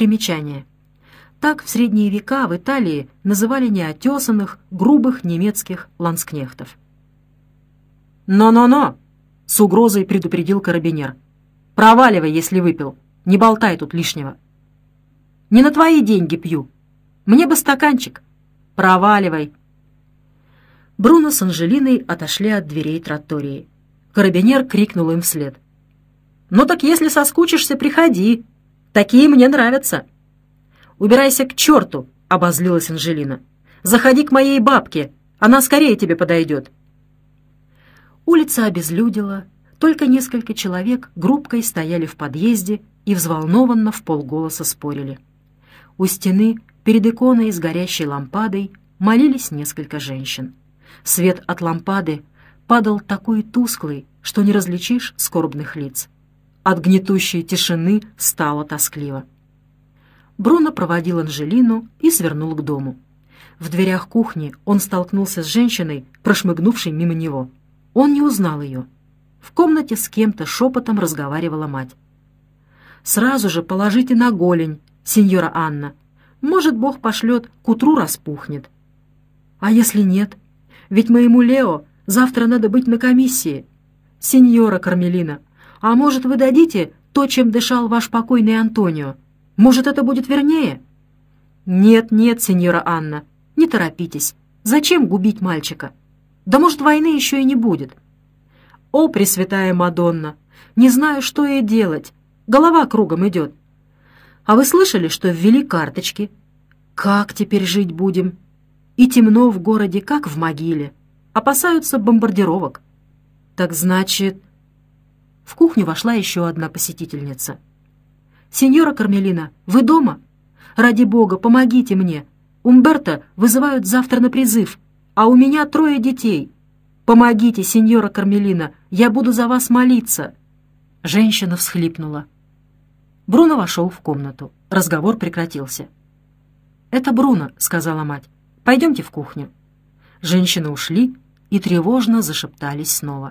Примечание. Так в средние века в Италии называли неотесанных, грубых немецких ланскнехтов. «Но-но-но!» — с угрозой предупредил карабинер. «Проваливай, если выпил. Не болтай тут лишнего». «Не на твои деньги пью. Мне бы стаканчик. Проваливай». Бруно с Анжелиной отошли от дверей траттории. Карабинер крикнул им вслед. «Ну так если соскучишься, приходи. Такие мне нравятся». «Убирайся к черту!» — обозлилась Анжелина. «Заходи к моей бабке. Она скорее тебе подойдет». Улица обезлюдела. Только несколько человек группкой стояли в подъезде и взволнованно вполголоса спорили. У стены, перед иконой с горящей лампадой, молились несколько женщин. Свет от лампады падал такой тусклый, что не различишь скорбных лиц. От гнетущей тишины стало тоскливо. Бруно проводил Анжелину и свернул к дому. В дверях кухни он столкнулся с женщиной, прошмыгнувшей мимо него. Он не узнал ее. В комнате с кем-то шепотом разговаривала мать. «Сразу же положите на голень, сеньора Анна. Может, Бог пошлет, к утру распухнет». «А если нет? Ведь моему Лео завтра надо быть на комиссии. Сеньора Кармелина, а может, вы дадите то, чем дышал ваш покойный Антонио? Может, это будет вернее?» «Нет, нет, сеньора Анна, не торопитесь. Зачем губить мальчика? Да, может, войны еще и не будет». «О, Пресвятая Мадонна, не знаю, что ей делать. Голова кругом идет. А вы слышали, что ввели карточки? Как теперь жить будем? И темно в городе, как в могиле. Опасаются бомбардировок». «Так значит...» В кухню вошла еще одна посетительница. «Сеньора Кармелина, вы дома? Ради бога, помогите мне. Умберто вызывают завтра на призыв, а у меня 3 детей. Помогите, сеньора Кармелина, я буду за вас молиться». Женщина всхлипнула. Бруно вошел в комнату. Разговор прекратился. «Это Бруно», — сказала мать. «Пойдемте в кухню». Женщины ушли и тревожно зашептались снова.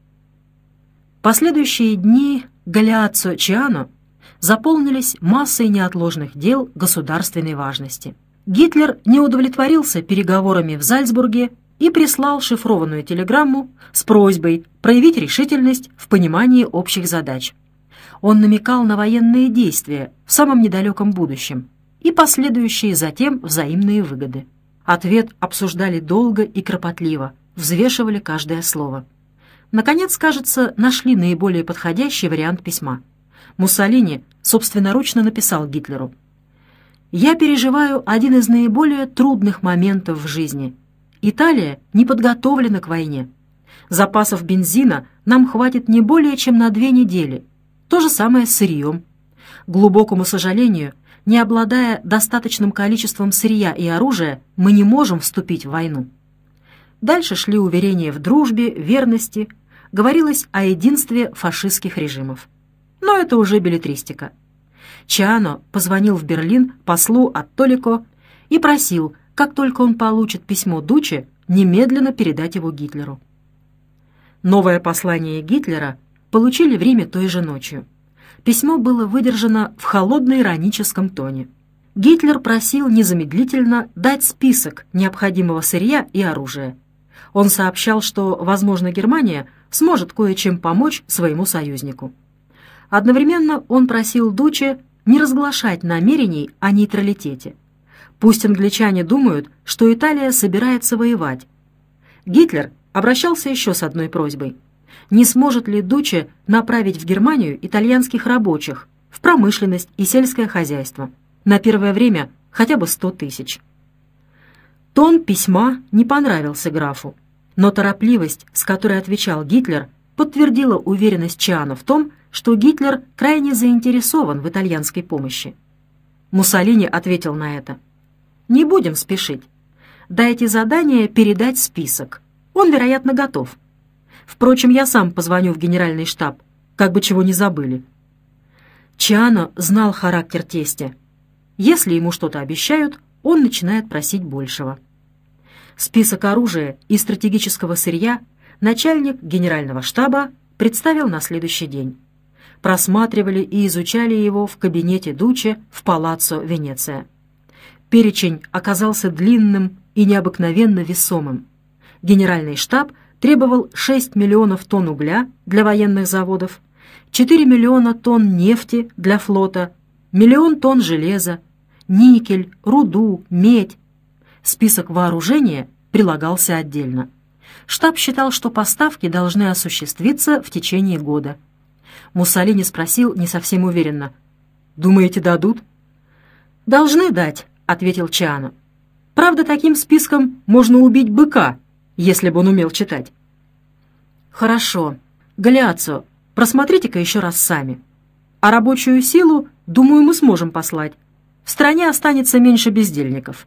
Последующие дни Галеаццо Чиано заполнились массой неотложных дел государственной важности. Гитлер не удовлетворился переговорами в Зальцбурге и прислал шифрованную телеграмму с просьбой проявить решительность в понимании общих задач. Он намекал на военные действия в самом недалеком будущем и последующие затем взаимные выгоды. Ответ обсуждали долго и кропотливо, взвешивали каждое слово. Наконец, кажется, нашли наиболее подходящий вариант письма. Муссолини собственноручно написал Гитлеру: «Я переживаю один из наиболее трудных моментов в жизни. Италия не подготовлена к войне. Запасов бензина нам хватит не более чем на 2 недели. То же самое с сырьем. К глубокому сожалению, не обладая достаточным количеством сырья и оружия, мы не можем вступить в войну». Дальше шли уверения в дружбе, верности, говорилось о единстве фашистских режимов. Но это уже беллетристика. Чиано позвонил в Берлин послу от Толико и просил, как только он получит письмо Дуччи, немедленно передать его Гитлеру. Новое послание Гитлера получили в Риме той же ночью. Письмо было выдержано в холодно-ироническом тоне. Гитлер просил незамедлительно дать список необходимого сырья и оружия. Он сообщал, что, возможно, Германия сможет кое-чем помочь своему союзнику. Одновременно он просил Дуччи не разглашать намерений о нейтралитете. Пусть англичане думают, что Италия собирается воевать. Гитлер обращался еще с одной просьбой. Не сможет ли Дуччи направить в Германию итальянских рабочих, в промышленность и сельское хозяйство? На первое время хотя бы 100 000. Тон письма не понравился графу, но торопливость, с которой отвечал Гитлер, подтвердила уверенность Чиано в том, что Гитлер крайне заинтересован в итальянской помощи. Муссолини ответил на это: «Не будем спешить. Дайте задание передать список. Он, вероятно, готов. Впрочем, я сам позвоню в генеральный штаб, как бы чего не забыли». Чиано знал характер тестя. Если ему что-то обещают, он начинает просить большего. Список оружия и стратегического сырья начальник генерального штаба представил на следующий день. просматривали и изучали его в кабинете Дуче в Палаццо Венеция. Перечень оказался длинным и необыкновенно весомым. Генеральный штаб требовал 6 миллионов тонн угля для военных заводов, 4 миллиона тонн нефти для флота, миллион тонн железа, никель, руду, медь. Список вооружения прилагался отдельно. Штаб считал, что поставки должны осуществиться в течение года. Муссолини спросил не совсем уверенно: «Думаете, дадут?» «Должны дать», — ответил Чиано. «Правда, таким списком можно убить быка, если бы он умел читать». «Хорошо. Галеаццо, просмотрите-ка еще раз сами. А рабочую силу, думаю, мы сможем послать. В стране останется меньше бездельников».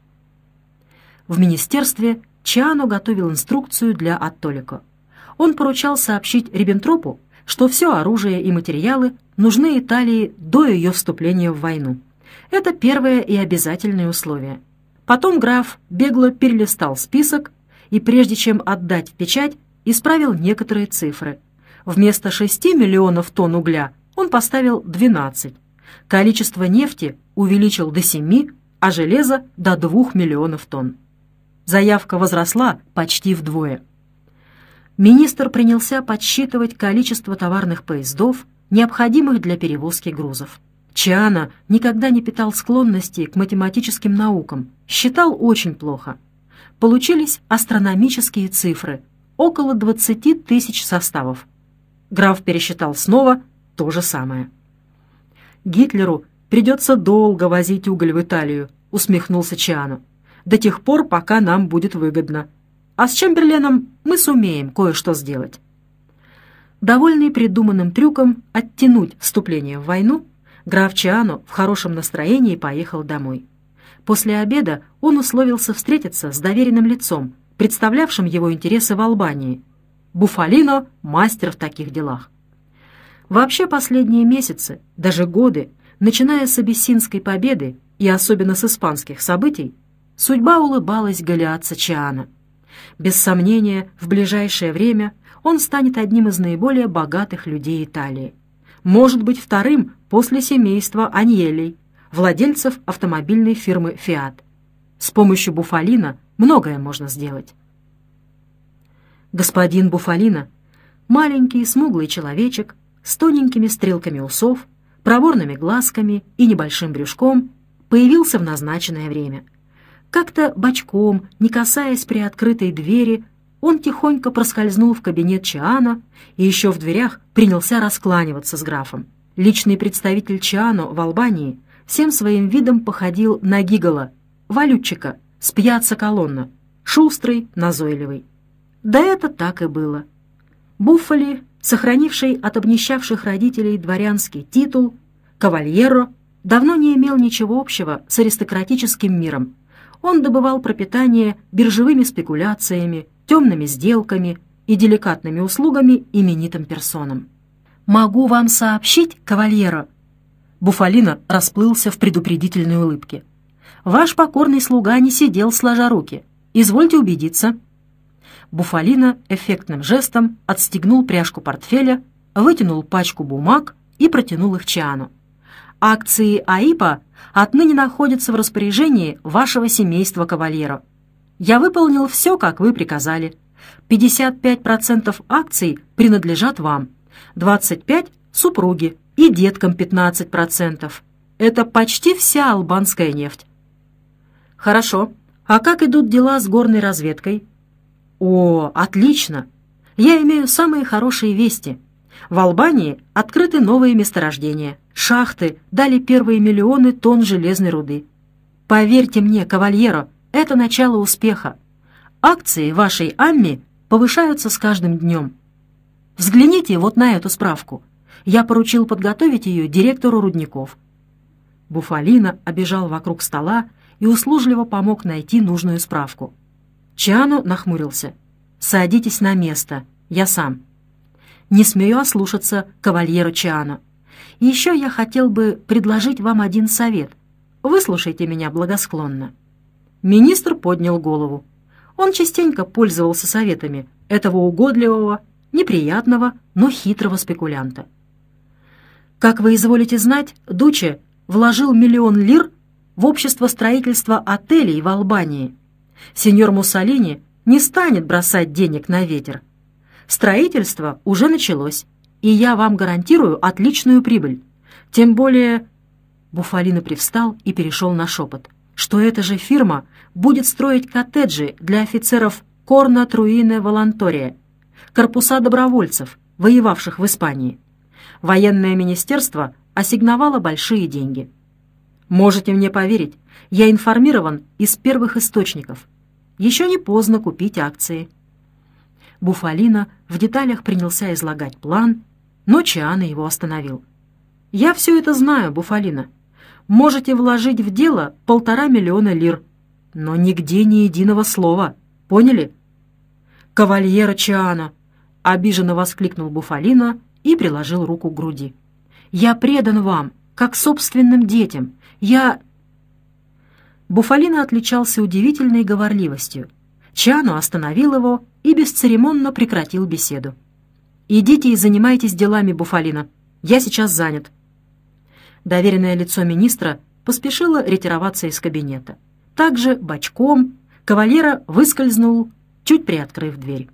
В министерстве Чиано готовил инструкцию для Аттолико. Он поручал сообщить Риббентропу, что все оружие и материалы нужны Италии до ее вступления в войну. Это первое и обязательное условие. Потом граф бегло перелистал список и, прежде чем отдать в печать, исправил некоторые цифры. Вместо 6 миллионов тонн угля он поставил 12. Количество нефти увеличил до 7, а железа до 2 миллионов тонн. Заявка возросла почти вдвое. Министр принялся подсчитывать количество товарных поездов, необходимых для перевозки грузов. Чиано никогда не питал склонности к математическим наукам, считал очень плохо. Получились астрономические цифры — около 20 тысяч составов. Граф пересчитал снова — то же самое. «Гитлеру придется долго возить уголь в Италию», — усмехнулся Чиано, «до тех пор, пока нам будет выгодно. А с Чемберленом мы сумеем кое-что сделать». Довольный придуманным трюком оттянуть вступление в войну, граф Чиано в хорошем настроении поехал домой. После обеда он условился встретиться с доверенным лицом, представлявшим его интересы в Албании. Буфалино — мастер в таких делах. Вообще последние месяцы, даже годы, начиная с Абиссинской победы и особенно с испанских событий, судьба улыбалась Галеаццо Чиано. Без сомнения, в ближайшее время он станет одним из наиболее богатых людей Италии. Может быть, вторым после семейства Аньелей, владельцев автомобильной фирмы «Фиат». С помощью Буфалино многое можно сделать. Господин Буфалино, маленький смуглый человечек с тоненькими стрелками усов, проворными глазками и небольшим брюшком, появился в назначенное время. Как-то бочком, не касаясь приоткрытой двери, он тихонько проскользнул в кабинет Чиано и еще в дверях принялся раскланиваться с графом. Личный представитель Чиано в Албании всем своим видом походил на гигола, валютчика с пьяцца Колонна, шустрый, назойливый. Да это так и было. Буффали, сохранивший от обнищавших родителей дворянский титул, кавальеро, давно не имел ничего общего с аристократическим миром. Он добывал пропитание биржевыми спекуляциями, темными сделками и деликатными услугами именитым персонам. «Могу вам сообщить, кавальеро?» Буфалино расплылся в предупредительной улыбке. «Ваш покорный слуга не сидел сложа руки. Извольте убедиться». Буфалино эффектным жестом отстегнул пряжку портфеля, вытянул пачку бумаг и протянул их Чиано. «Акции АИПа отныне находятся в распоряжении вашего семейства, кавальеро. Я выполнил все, как вы приказали. 55% акций принадлежат вам, 25% — супруге и деткам 15%. Это почти вся албанская нефть». «Хорошо. А как идут дела с горной разведкой?» «О, отлично! Я имею самые хорошие вести. В Албании открыты новые месторождения. Шахты дали первые миллионы тонн железной руды. Поверьте мне, кавальеро, это начало успеха. Акции вашей Амми повышаются с каждым днем. Взгляните вот на эту справку. Я поручил подготовить ее директору рудников». Буфалино обежал вокруг стола и услужливо помог найти нужную справку. Чиано нахмурился. «Садитесь на место, я сам». «Не смею ослушаться, кавальеро Чиано. И еще я хотел бы предложить вам один совет. Выслушайте меня благосклонно». Министр поднял голову. Он частенько пользовался советами этого угодливого, неприятного, но хитрого спекулянта. Как вы изволите знать, Дуче вложил 1 000 000 лир в общество строительства отелей в Албании. Сеньор Муссолини не станет бросать денег на ветер. Строительство уже началось, и я вам гарантирую отличную прибыль. Тем более...» Буфалино привстал и перешел на шепот, что эта же фирма будет строить коттеджи для офицеров Корна Труине Волонтория, корпуса добровольцев, воевавших в Испании. Военное министерство ассигновало большие деньги. Можете мне поверить, я информирован из первых источников. Еще не поздно купить акции. Буфалино в деталях принялся излагать план, но Чиано его остановил. «Я все это знаю, Буфалино. Можете вложить в дело 1,5 миллиона лир, но нигде ни единого слова. Поняли?» «Кавальеро Чиано!» — обиженно воскликнул Буфалино и приложил руку к груди. «Я предан вам, как собственным детям. Буфалино отличался удивительной говорливостью. Чиано остановил его и бесцеремонно прекратил беседу. «Идите и занимайтесь делами, Буфалино. Я сейчас занят». Доверенное лицо министра поспешило ретироваться из кабинета. Также бочком кавальеро выскользнул, чуть приоткрыв дверь.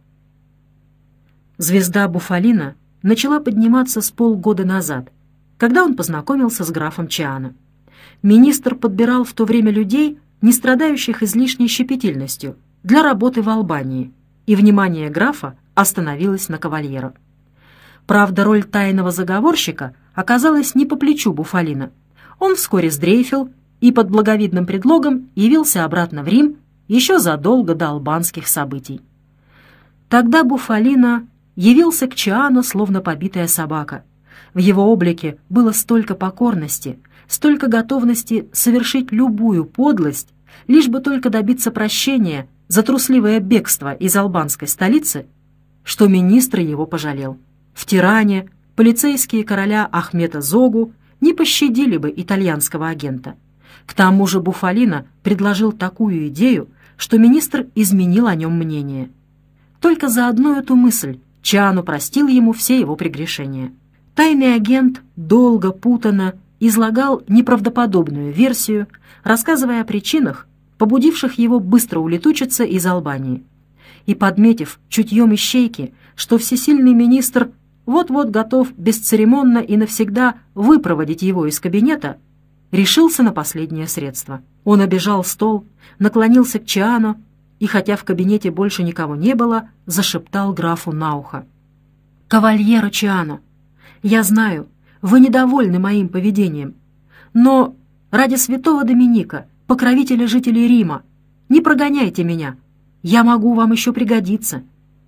Звезда Буфалино начала подниматься с полгода назад, когда он познакомился с графом Чиано. Министр подбирал в то время людей, не страдающих излишней щепетильностью, для работы в Албании, и внимание графа остановилось на кавальеро. Правда, роль тайного заговорщика оказалась не по плечу Буфалино. Он вскоре сдрейфил и под благовидным предлогом явился обратно в Рим еще задолго до албанских событий. Тогда Буфалино явился к Чиано словно побитая собака. В его облике было столько покорности, столько готовности совершить любую подлость, лишь бы только добиться прощения за трусливое бегство из албанской столицы, что министр его пожалел. В Тиране полицейские короля Ахмета Зогу не пощадили бы итальянского агента. К тому же Буфалино предложил такую идею, что министр изменил о нем мнение. Только за одну эту мысль Чиано простил ему все его прегрешения. Тайный агент долго, путанно излагал неправдоподобную версию, рассказывая о причинах, побудивших его быстро улетучиться из Албании. И, подметив чутьем ищейки, что всесильный министр вот-вот готов бесцеремонно и навсегда выпроводить его из кабинета, решился на последнее средство. Он обежал стол, наклонился к Чиано и, хотя в кабинете больше никого не было, зашептал графу на ухо. «Кавальеро Чиано, я знаю, вы недовольны моим поведением, но ради святого Доминика, покровителя жителей Рима, не прогоняйте меня, я могу вам еще пригодиться».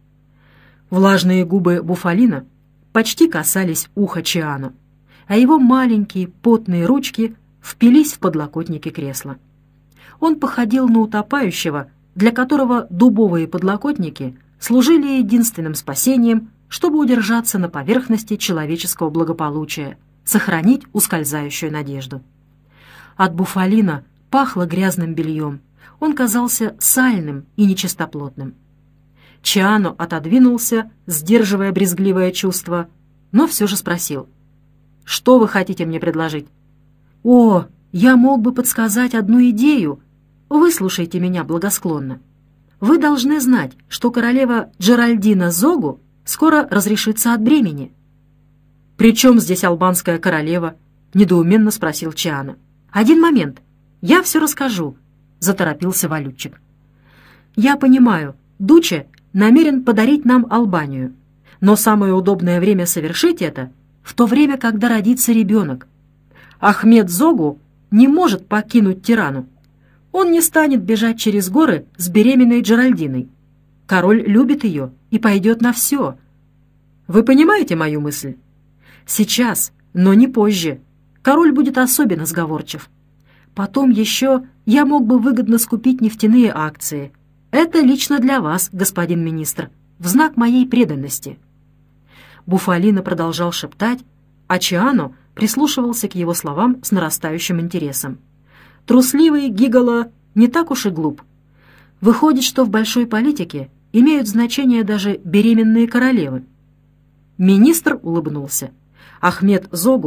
Влажные губы Буфалино почти касались уха Чиано, а его маленькие потные ручки впились в подлокотники кресла. Он походил на утопающего, для которого дубовые подлокотники служили единственным спасением, чтобы удержаться на поверхности человеческого благополучия, сохранить ускользающую надежду. От Буфалино пахло грязным бельем, он казался сальным и нечистоплотным. Чиано отодвинулся, сдерживая брезгливое чувство, но все же спросил: «Что вы хотите мне предложить?» «О, я мог бы подсказать одну идею. Выслушайте меня благосклонно. Вы должны знать, что королева Джеральдина Зогу скоро разрешится от бремени». «При чем здесь албанская королева?» — недоуменно спросил Чиано. «Один момент, я все расскажу», — заторопился валютчик. «Я понимаю, Дуче намерен подарить нам Албанию, но самое удобное время совершить это в то время, когда родится ребенок. Ахмет Зогу не может покинуть Тирану. Он не станет бежать через горы с беременной Джеральдиной. Король любит ее и пойдет на все. Вы понимаете мою мысль? Сейчас, но не позже. Король будет особенно сговорчив. Потом еще я мог бы выгодно скупить нефтяные акции. Это лично для вас, господин министр, в знак моей преданности». Буфалино продолжал шептать, а Чиано прислушивался к его словам с нарастающим интересом. Трусливый гиголо не так уж и глуп. Выходит, что в большой политике имеют значение даже беременные королевы. Министр улыбнулся. Ахмет Зогу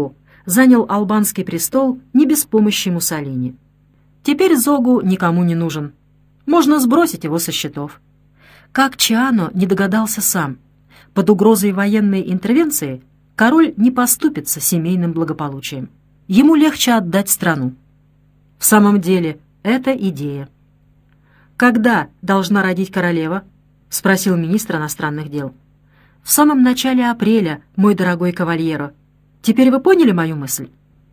занял албанский престол не без помощи Муссолини. Теперь Зогу никому не нужен. Можно сбросить его со счетов. Как Чиано не догадался сам, под угрозой военной интервенции король не поступится семейным благополучием. Ему легче отдать страну. В самом деле, это идея. «Когда должна родить королева?» — спросил министр иностранных дел. «В самом начале апреля, мой дорогой кавальеро. Теперь вы поняли мою мысль?»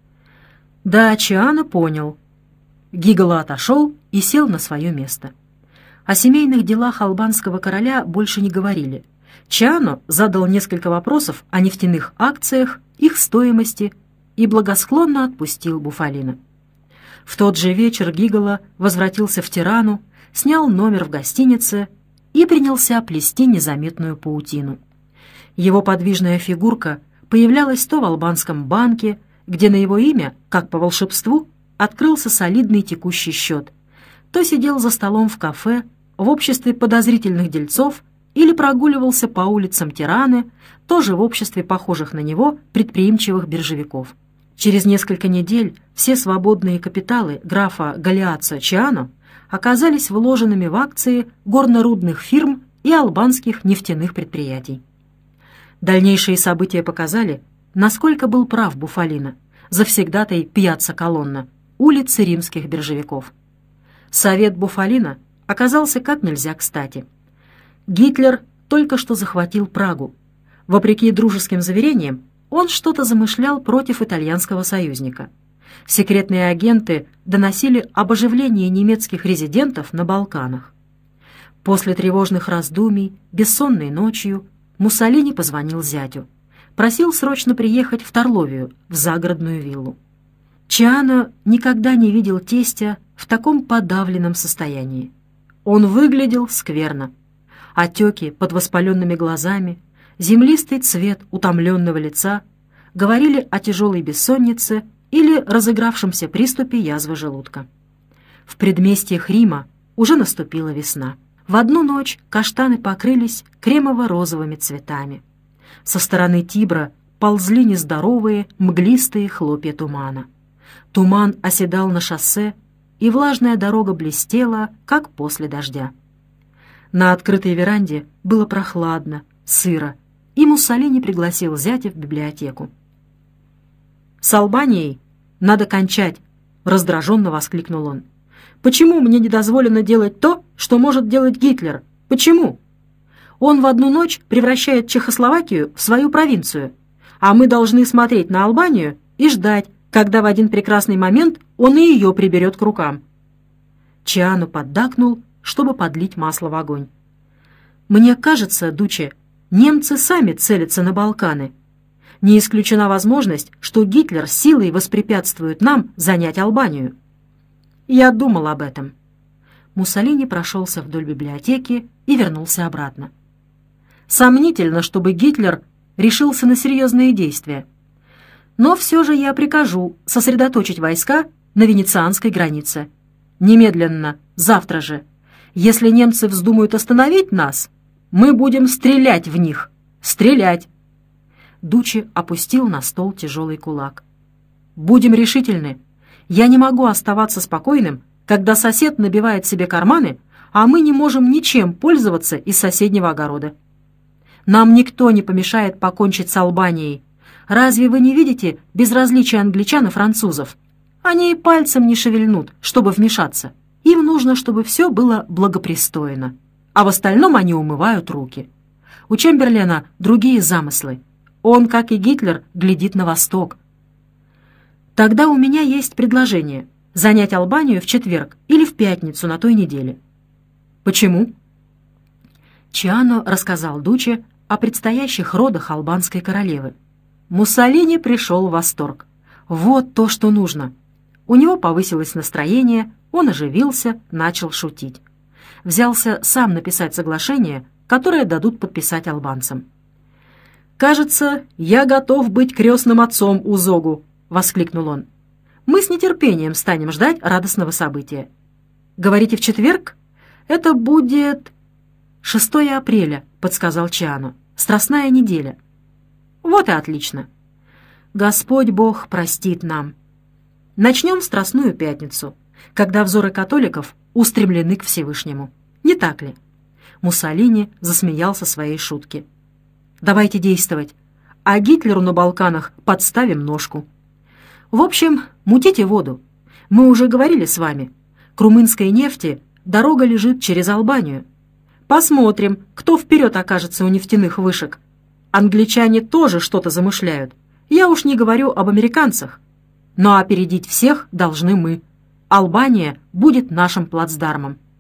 Да, Чиано понял. Гиголо отошел и сел на свое место. О семейных делах албанского короля больше не говорили. Чиано задал несколько вопросов о нефтяных акциях, их стоимости и благосклонно отпустил Буфалино. В тот же вечер Гиголо возвратился в Тирану, снял номер в гостинице и принялся плести незаметную паутину. Его подвижная фигурка появлялась то в албанском банке, где на его имя, как по волшебству, открылся солидный текущий счет, то сидел за столом в кафе в обществе подозрительных дельцов или прогуливался по улицам Тираны, тоже в обществе похожих на него предприимчивых биржевиков. Через несколько недель все свободные капиталы графа Галиаццо Чиано оказались вложенными в акции горно-рудных фирм и албанских нефтяных предприятий. Дальнейшие события показали, насколько был прав Буфалино, завсегдатай Пьяцца Колонна, улицы римских биржевиков. Совет Буфалино оказался как нельзя кстати. Гитлер только что захватил Прагу. Вопреки дружеским заверениям, он что-то замышлял против итальянского союзника. Секретные агенты доносили об оживлении немецких резидентов на Балканах. После тревожных раздумий, бессонной ночью, Муссолини позвонил зятю. Просил срочно приехать в Торловию, в загородную виллу. Чиано никогда не видел тестя в таком подавленном состоянии. Он выглядел скверно. Отеки под воспаленными глазами, землистый цвет утомленного лица говорили о тяжелой бессоннице или разыгравшемся приступе язвы желудка. В предместьях Рима уже наступила весна. В одну ночь каштаны покрылись кремово-розовыми цветами. Со стороны Тибра ползли нездоровые, мглистые хлопья тумана. Туман оседал на шоссе, и влажная дорога блестела, как после дождя. На открытой веранде было прохладно, сыро, и Муссолини пригласил зятя в библиотеку. «С Албанией надо кончать!» — раздраженно воскликнул он. «Почему мне не дозволено делать то, что может делать Гитлер? Почему? Он в одну ночь превращает Чехословакию в свою провинцию, а мы должны смотреть на Албанию и ждать, когда в один прекрасный момент он и ее приберет к рукам». Чиано поддакнул, чтобы подлить масло в огонь. «Мне кажется, Дуче, немцы сами целятся на Балканы. Не исключена возможность, что Гитлер силой воспрепятствует нам занять Албанию». «Я думал об этом». Муссолини прошелся вдоль библиотеки и вернулся обратно. «Сомнительно, чтобы Гитлер решился на серьезные действия. Но все же я прикажу сосредоточить войска на венецианской границе. Немедленно, завтра же. Если немцы вздумают остановить нас, мы будем стрелять в них. Стрелять!» Дуче опустил на стол тяжелый кулак. «Будем решительны. Я не могу оставаться спокойным, когда сосед набивает себе карманы, а мы не можем ничем пользоваться из соседнего огорода. Нам никто не помешает покончить с Албанией. Разве вы не видите безразличия англичан и французов? Они и пальцем не шевельнут, чтобы вмешаться. Им нужно, чтобы все было благопристойно. А в остальном они умывают руки. У Чемберлена другие замыслы. Он, как и Гитлер, глядит на восток. Тогда у меня есть предложение — занять Албанию в четверг или в пятницу на той неделе». «Почему?» Чиано рассказал Дуче о предстоящих родах албанской королевы. Муссолини пришел в восторг. Вот то, что нужно. У него повысилось настроение, он оживился, начал шутить. Взялся сам написать соглашение, которое дадут подписать албанцам. «Кажется, я готов быть крестным отцом у Зогу», — воскликнул он. «Мы с нетерпением станем ждать радостного события. Говорите, в четверг? Это будет...» 6 апреля, подсказал Чиано. «Страстная неделя». «Вот и отлично. Господь Бог простит нам. Начнем Страстную Пятницу, когда взоры католиков устремлены к Всевышнему. Не так ли? Муссолини засмеялся своей шутке. Давайте действовать, а Гитлеру на Балканах подставим ножку. В общем, мутите воду. Мы уже говорили с вами. К румынской нефти дорога лежит через Албанию. Посмотрим, кто вперед окажется у нефтяных вышек. Англичане тоже что-то замышляют. Я уж не говорю об американцах. Но опередить всех должны мы. Албания будет нашим плацдармом.